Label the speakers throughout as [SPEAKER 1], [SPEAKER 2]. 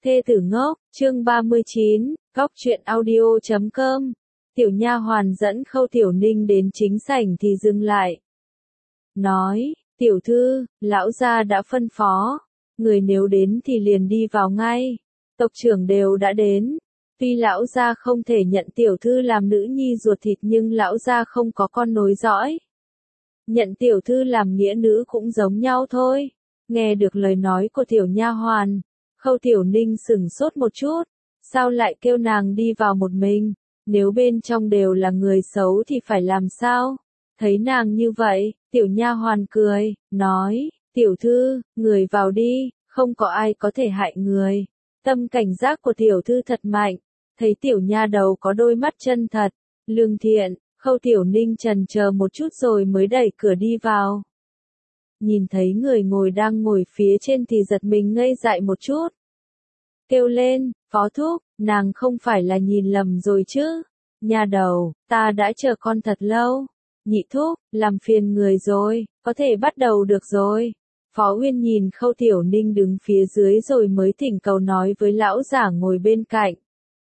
[SPEAKER 1] Thê tử ngốc, chương 39, góc truyện audio.com. Tiểu nha hoàn dẫn Khâu Tiểu Ninh đến chính sảnh thì dừng lại. Nói, tiểu thư, lão gia đã phân phó, người nếu đến thì liền đi vào ngay. Tộc trưởng đều đã đến. Tuy lão gia không thể nhận tiểu thư làm nữ nhi ruột thịt nhưng lão gia không có con nối dõi. Nhận tiểu thư làm nghĩa nữ cũng giống nhau thôi. Nghe được lời nói của tiểu nha hoàn, Khâu Tiểu Ninh sửng sốt một chút, sao lại kêu nàng đi vào một mình, nếu bên trong đều là người xấu thì phải làm sao? Thấy nàng như vậy, tiểu nha hoàn cười, nói, tiểu thư, người vào đi, không có ai có thể hại người. Tâm cảnh giác của tiểu thư thật mạnh, thấy tiểu nha đầu có đôi mắt chân thật, lương thiện, Khâu Tiểu Ninh chần chờ một chút rồi mới đẩy cửa đi vào. Nhìn thấy người ngồi đang ngồi phía trên thì giật mình ngây dại một chút. Kêu lên, phó thúc, nàng không phải là nhìn lầm rồi chứ. Nha đầu, ta đã chờ con thật lâu. Nhị thúc, làm phiền người rồi, có thể bắt đầu được rồi. Phó Uyên nhìn Khâu Tiểu Ninh đứng phía dưới rồi mới thỉnh cầu nói với lão giả ngồi bên cạnh.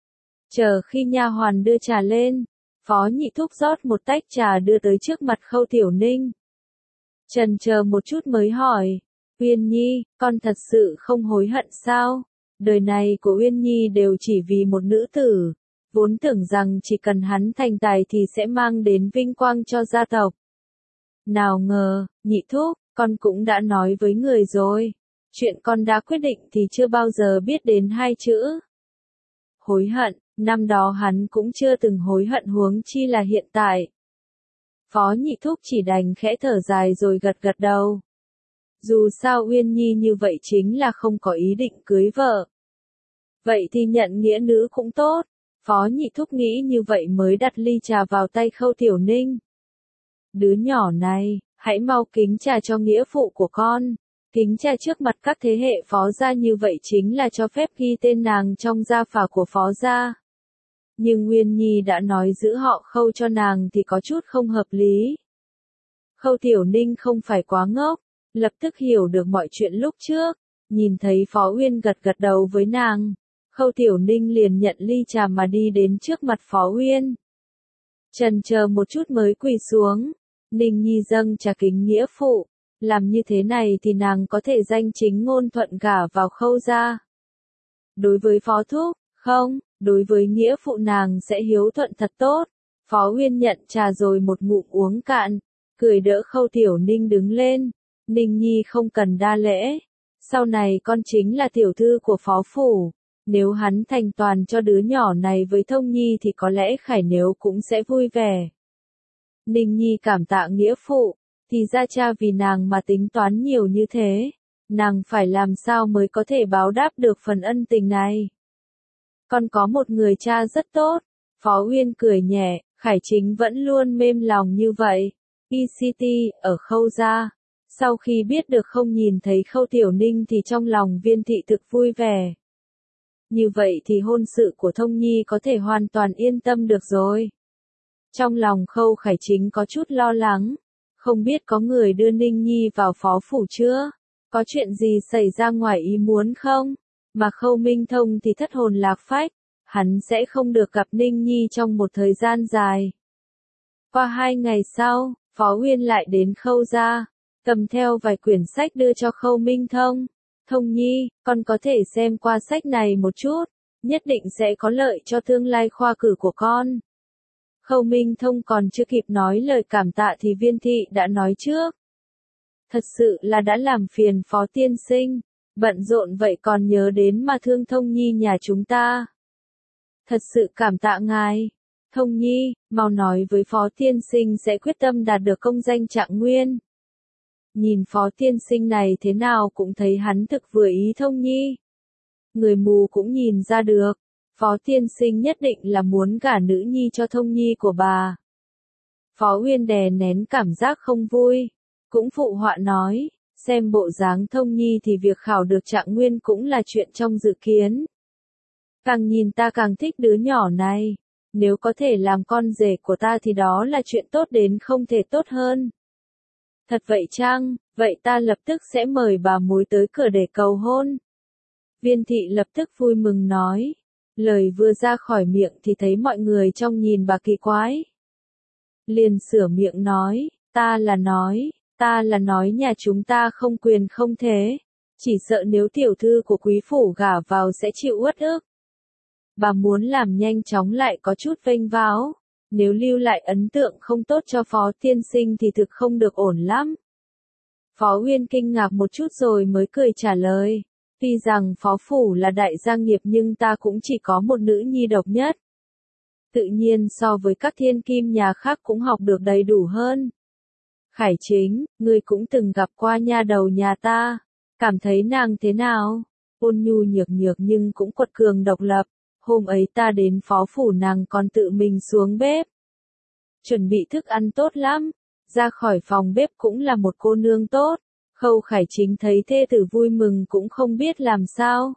[SPEAKER 1] Chờ khi nha hoàn đưa trà lên, Phó Nhị thúc rót một tách trà đưa tới trước mặt Khâu Tiểu Ninh. Chần chờ một chút mới hỏi, Uyên Nhi, con thật sự không hối hận sao? Đời này của Uyên Nhi đều chỉ vì một nữ tử, vốn tưởng rằng chỉ cần hắn thành tài thì sẽ mang đến vinh quang cho gia tộc. Nào ngờ, nhị thúc, con cũng đã nói với người rồi, chuyện con đã quyết định thì chưa bao giờ biết đến hai chữ. Hối hận, năm đó hắn cũng chưa từng hối hận huống chi là hiện tại. Phó Nhị thúc chỉ đành khẽ thở dài rồi gật gật đầu. Dù sao Uyên Nhi như vậy chính là không có ý định cưới vợ. Vậy thì nhận nghĩa nữ cũng tốt. Phó Nhị thúc nghĩ như vậy mới đặt ly trà vào tay Khâu Tiểu Ninh. Đứa nhỏ này, hãy mau kính trà cho nghĩa phụ của con. Kính trà trước mặt các thế hệ phó gia như vậy chính là cho phép ghi tên nàng trong gia phả của phó gia. Nhưng Uyên Nhi đã nói giữ họ Khâu cho nàng thì có chút không hợp lý. Khâu Tiểu Ninh không phải quá ngốc, lập tức hiểu được mọi chuyện lúc trước, nhìn thấy Phó Uyên gật gật đầu với nàng, Khâu Tiểu Ninh liền nhận ly trà mà đi đến trước mặt Phó Uyên. Chần chờ một chút mới quỳ xuống, Ninh Nhi dâng trà kính nghĩa phụ, làm như thế này thì nàng có thể danh chính ngôn thuận gả vào Khâu gia. Đối với Phó thúc, không, đối với nghĩa phụ nàng sẽ hiếu thuận thật tốt. Phó Uyên nhận trà rồi một ngụm uống cạn, cười đỡ Khâu Tiểu Ninh đứng lên. Ninh Nhi không cần đa lễ, sau này con chính là tiểu thư của phó phủ, nếu hắn thành toàn cho đứa nhỏ này với Thông Nhi thì có lẽ Khải Nếu cũng sẽ vui vẻ. Ninh Nhi cảm tạ nghĩa phụ, thì ra cha vì nàng mà tính toán nhiều như thế, nàng phải làm sao mới có thể báo đáp được phần ân tình này. Con có một người cha rất tốt, Phó Uyên cười nhẹ, Khải Chính vẫn luôn mềm lòng như vậy. ECT, ở Khâu gia. Sau khi biết được không nhìn thấy Khâu Tiểu Ninh thì trong lòng Viên thị thực vui vẻ. Như vậy thì hôn sự của Thông Nhi có thể hoàn toàn yên tâm được rồi. Trong lòng Khâu Khải Chính có chút lo lắng, không biết có người đưa Ninh Nhi vào phó phủ chưa? Có chuyện gì xảy ra ngoài ý muốn không? Mà Khâu Minh Thông thì thất hồn lạc phách, hắn sẽ không được gặp Ninh Nhi trong một thời gian dài. Qua 2 ngày sau, Phó Uyên lại đến Khâu gia, cầm theo vài quyển sách đưa cho Khâu Minh Thông. Thông Nhi, con có thể xem qua sách này một chút, nhất định sẽ có lợi cho tương lai khoa cử của con. Khâu Minh Thông còn chưa kịp nói lời cảm tạ thì Viên thị đã nói trước. Thật sự là đã làm phiền Phó tiên sinh, bận rộn vậy còn nhớ đến mà thương Thông Nhi nhà chúng ta. Thật sự cảm tạ ngài. Thông Nhi, mau nói với Phó tiên sinh sẽ quyết tâm đạt được công danh trạng nguyên. Nhìn Phó tiên sinh này thế nào cũng thấy hắn thực vừa ý Thông Nhi. Người mù cũng nhìn ra được, Phó tiên sinh nhất định là muốn gả nữ nhi cho Thông Nhi của bà. Phó Uyên đè nén cảm giác không vui, cũng phụ họa nói, xem bộ dáng Thông Nhi thì việc khảo được trạng nguyên cũng là chuyện trong dự kiến. Càng nhìn ta càng thích đứa nhỏ này, nếu có thể làm con rể của ta thì đó là chuyện tốt đến không thể tốt hơn. Thật vậy chăng? Vậy ta lập tức sẽ mời bà mối tới cửa để cầu hôn. Viên thị lập tức vui mừng nói. Lời vừa ra khỏi miệng thì thấy mọi người trong nhìn bà kỳ quái. Liền sửa miệng nói, ta là nói nhà chúng ta không quyền không thế. Chỉ sợ nếu tiểu thư của quý phủ gả vào sẽ chịu uất ức. Bà muốn làm nhanh chóng lại có chút vênh váo. Nếu lưu lại ấn tượng không tốt cho Phó tiên sinh thì thực không được ổn lắm. Phó Uyên kinh ngạc một chút rồi mới cười trả lời. Tuy rằng Phó Phủ là đại gia nghiệp nhưng ta cũng chỉ có một nữ nhi độc nhất. Tự nhiên so với các thiên kim nhà khác cũng học được đầy đủ hơn. Khải Chính, ngươi cũng từng gặp qua nha đầu nhà ta. Cảm thấy nàng thế nào? Ôn nhu nhược nhược nhưng cũng quật cường độc lập. Hôm ấy ta đến Phó Phủ nàng còn tự mình xuống bếp. Chuẩn bị thức ăn tốt lắm. Ra khỏi phòng bếp cũng là một cô nương tốt. Khâu Khải Chính thấy thê tử vui mừng cũng không biết làm sao.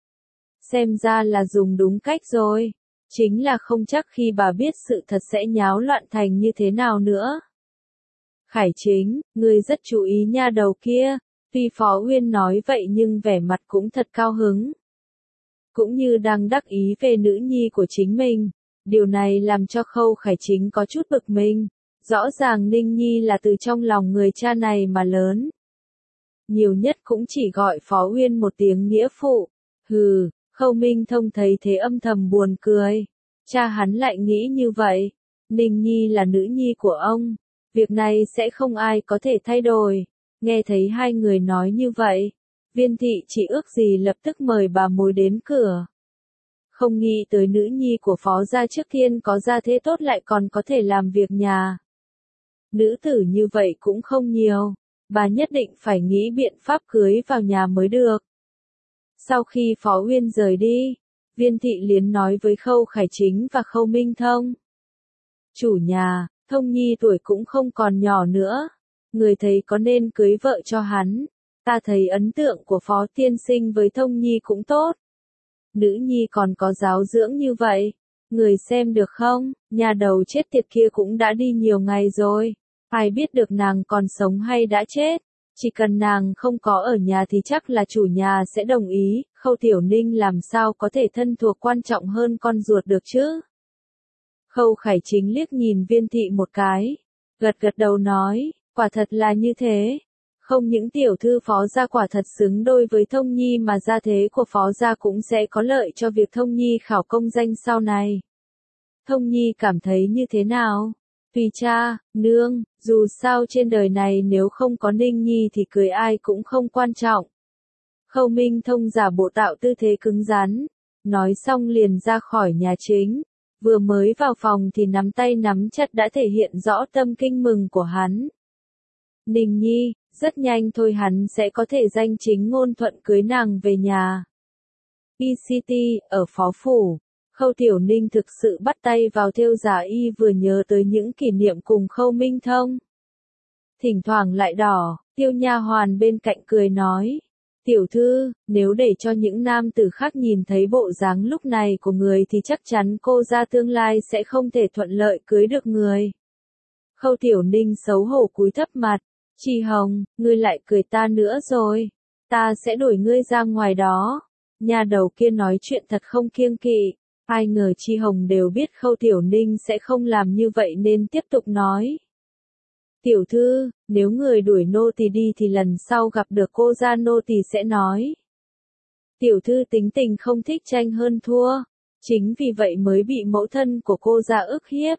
[SPEAKER 1] Xem ra là dùng đúng cách rồi. Chính là không chắc khi bà biết sự thật sẽ nháo loạn thành như thế nào nữa. Khải Chính, ngươi rất chú ý nha đầu kia. Tuy Phó Uyên nói vậy nhưng vẻ mặt cũng thật cao hứng. Cũng như đang đắc ý về nữ nhi của chính mình. Điều này làm cho Khâu Khải Chính có chút bực mình. Rõ ràng Ninh Nhi là từ trong lòng người cha này mà lớn. Nhiều nhất cũng chỉ gọi Phó Uyên một tiếng nghĩa phụ. Hừ, Khâu Minh Thông thấy thế âm thầm buồn cười. Cha hắn lại nghĩ như vậy. Ninh Nhi là nữ nhi của ông. Việc này sẽ không ai có thể thay đổi. Nghe thấy hai người nói như vậy. Viên thị chỉ ước gì lập tức mời bà mối đến cửa. Không nghĩ tới nữ nhi của Phó gia trước tiên có gia thế tốt lại còn có thể làm việc nhà. Nữ tử như vậy cũng không nhiều. Bà nhất định phải nghĩ biện pháp cưới vào nhà mới được. Sau khi Phó Uyên rời đi, Viên thị liền nói với Khâu Khải Chính và Khâu Minh Thông. Chủ nhà, Thông Nhi tuổi cũng không còn nhỏ nữa. Người thấy có nên cưới vợ cho hắn. Ta thấy ấn tượng của Phó tiên sinh với Thông Nhi cũng tốt. Nữ nhi còn có giáo dưỡng như vậy. Người xem được không, nhà đầu chết tiệt kia cũng đã đi nhiều ngày rồi. Ai biết được nàng còn sống hay đã chết. Chỉ cần nàng không có ở nhà thì chắc là chủ nhà sẽ đồng ý. Khâu Tiểu Ninh làm sao có thể thân thuộc quan trọng hơn con ruột được chứ? Khâu Khải Chính liếc nhìn Viên thị một cái. Gật gật đầu nói, quả thật là như thế. Không những tiểu thư Phó gia quả thật xứng đôi với Thông Nhi mà gia thế của Phó gia cũng sẽ có lợi cho việc Thông Nhi khảo công danh sau này. Thông Nhi cảm thấy như thế nào? Tùy cha, nương, dù sao trên đời này nếu không có Ninh Nhi thì cưới ai cũng không quan trọng. Khâu Minh Thông giả bộ tạo tư thế cứng rắn. Nói xong liền ra khỏi nhà chính. Vừa mới vào phòng thì nắm tay nắm chặt đã thể hiện rõ tâm kinh mừng của hắn. Ninh Nhi, rất nhanh thôi hắn sẽ có thể danh chính ngôn thuận cưới nàng về nhà. ECT, ở Phó Phủ, Khâu Tiểu Ninh thực sự bắt tay vào thêu giả y vừa nhớ tới những kỷ niệm cùng Khâu Minh Thông. Thỉnh thoảng lại đỏ, Tiêu nha hoàn bên cạnh cười nói. Tiểu thư, nếu để cho những nam tử khác nhìn thấy bộ dáng lúc này của người thì chắc chắn cô ra tương lai sẽ không thể thuận lợi cưới được người. Khâu Tiểu Ninh xấu hổ cúi thấp mặt. Chi Hồng, ngươi lại cười ta nữa rồi. Ta sẽ đuổi ngươi ra ngoài đó. Nhà đầu kia nói chuyện thật không kiêng kỵ. Ai ngờ Chi Hồng đều biết Khâu Tiểu Ninh sẽ không làm như vậy nên tiếp tục nói. Tiểu thư, nếu người đuổi nô tỳ đi thì lần sau gặp được cô gia nô tỳ sẽ nói. Tiểu thư tính tình không thích tranh hơn thua. Chính vì vậy mới bị mẫu thân của cô gia ức hiếp.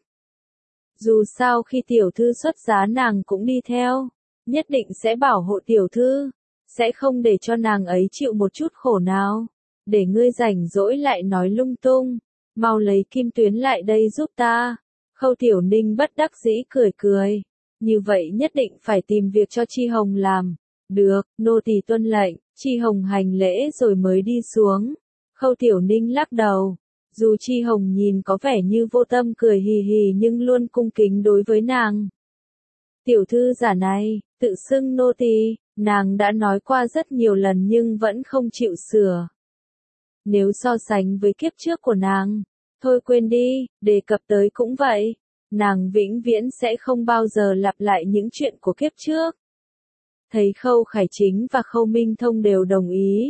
[SPEAKER 1] Dù sao khi tiểu thư xuất giá nàng cũng đi theo. Nhất định sẽ bảo hộ tiểu thư. Sẽ không để cho nàng ấy chịu một chút khổ nào. Để ngươi rảnh rỗi lại nói lung tung. Mau lấy kim tuyến lại đây giúp ta. Khâu Tiểu Ninh bất đắc dĩ cười cười. Như vậy nhất định phải tìm việc cho Chi Hồng làm. Được, nô tỳ tuân lệnh. Chi Hồng hành lễ rồi mới đi xuống. Khâu Tiểu Ninh lắc đầu. Dù Chi Hồng nhìn có vẻ như vô tâm cười hì hì nhưng luôn cung kính đối với nàng. Tiểu thư giả này, tự xưng nô tỳ, nàng đã nói qua rất nhiều lần nhưng vẫn không chịu sửa. Nếu so sánh với kiếp trước của nàng, thôi quên đi, đề cập tới cũng vậy. Nàng vĩnh viễn sẽ không bao giờ lặp lại những chuyện của kiếp trước. Thấy Khâu Khải Chính và Khâu Minh Thông đều đồng ý.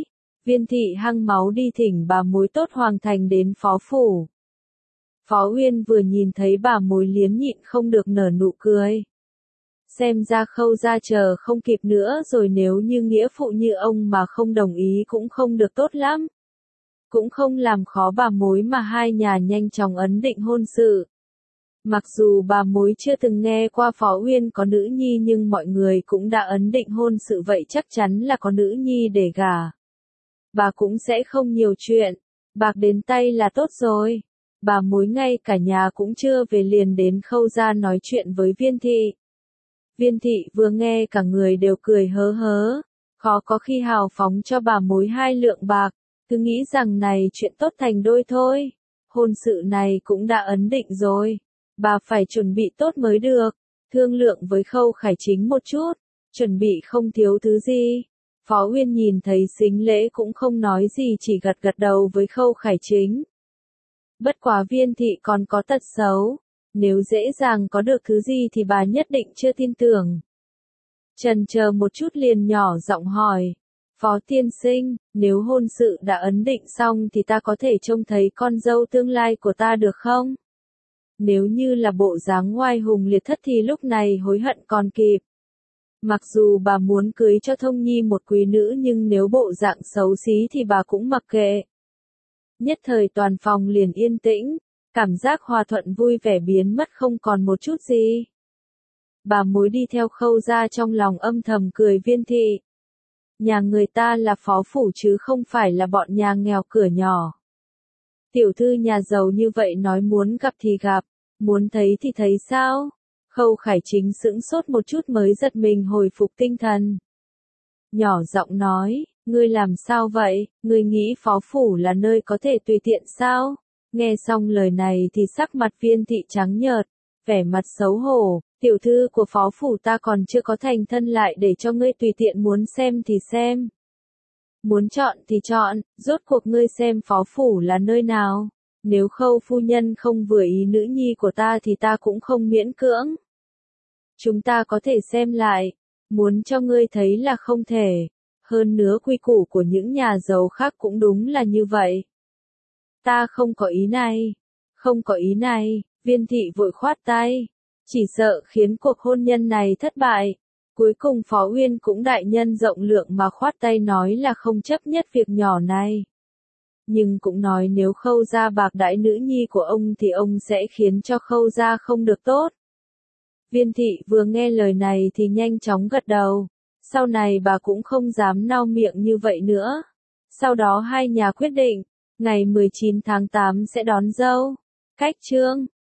[SPEAKER 1] Viên thị hăng máu đi thỉnh bà mối tốt Hoàng Thành đến phó phủ. Phó Uyên vừa nhìn thấy bà mối liếm nhịn không được nở nụ cười. Xem ra Khâu gia chờ không kịp nữa rồi, nếu như nghĩa phụ như ông mà không đồng ý cũng không được tốt lắm. Cũng không làm khó bà mối mà hai nhà nhanh chóng ấn định hôn sự. Mặc dù bà mối chưa từng nghe qua Phó Uyên có nữ nhi nhưng mọi người cũng đã ấn định hôn sự, vậy chắc chắn là có nữ nhi để gả. Bà cũng sẽ không nhiều chuyện, bạc đến tay là tốt rồi. Bà mối ngay cả nhà cũng chưa về liền đến Khâu gia nói chuyện với Viên thị. Viên thị vừa nghe cả người đều cười hớ hớ, khó có khi hào phóng cho bà mối 2 lượng bạc, cứ nghĩ rằng này chuyện tốt thành đôi thôi. Hôn sự này cũng đã ấn định rồi, bà phải chuẩn bị tốt mới được, thương lượng với Khâu Khải Chính một chút, chuẩn bị không thiếu thứ gì. Phó Uyên nhìn thấy Sính Lễ cũng không nói gì, chỉ gật gật đầu với Khâu Khải Chính. Bất quá Viên thị còn có tật xấu, nếu dễ dàng có được thứ gì thì bà nhất định chưa tin tưởng. Chần chờ một chút liền nhỏ giọng hỏi, Phó tiên sinh, nếu hôn sự đã ấn định xong thì ta có thể trông thấy con dâu tương lai của ta được không? Nếu như là bộ dáng oai hùng liệt thất thì lúc này hối hận còn kịp. Mặc dù bà muốn cưới cho Thông Nhi một quý nữ nhưng nếu bộ dạng xấu xí thì bà cũng mặc kệ. Nhất thời toàn phòng liền yên tĩnh, cảm giác hòa thuận vui vẻ biến mất không còn một chút gì. Bà mối đi theo Khâu gia trong lòng âm thầm cười Viên thị. Nhà người ta là phó phủ chứ không phải là bọn nhà nghèo cửa nhỏ. Tiểu thư nhà giàu như vậy nói muốn gặp thì gặp, muốn thấy thì thấy sao? Khâu Khải Chính sững sốt một chút mới giật mình hồi phục tinh thần. Nhỏ giọng nói, ngươi làm sao vậy, ngươi nghĩ phó phủ là nơi có thể tùy tiện sao? Nghe xong lời này thì sắc mặt Viên thị trắng nhợt, vẻ mặt xấu hổ, tiểu thư của phó phủ ta còn chưa có thành thân lại để cho ngươi tùy tiện muốn xem thì xem. Muốn chọn thì chọn, rốt cuộc ngươi xem phó phủ là nơi nào? Nếu Khâu phu nhân không vừa ý nữ nhi của ta thì ta cũng không miễn cưỡng. Chúng ta có thể xem lại, muốn cho ngươi thấy là không thể. Hơn nữa quy củ của những nhà giàu khác cũng đúng là như vậy. Ta không có ý này, không có ý này, Viên thị vội khoát tay, chỉ sợ khiến cuộc hôn nhân này thất bại. Cuối cùng Phó Uyên cũng đại nhân rộng lượng mà khoát tay nói là không chấp nhất việc nhỏ này. Nhưng cũng nói nếu Khâu gia bạc đãi nữ nhi của ông thì ông sẽ khiến cho Khâu gia không được tốt. Viên thị vừa nghe lời này thì nhanh chóng gật đầu. Sau này bà cũng không dám nao miệng như vậy nữa. Sau đó hai nhà quyết định, ngày 19 tháng 8 sẽ đón dâu. Cách chương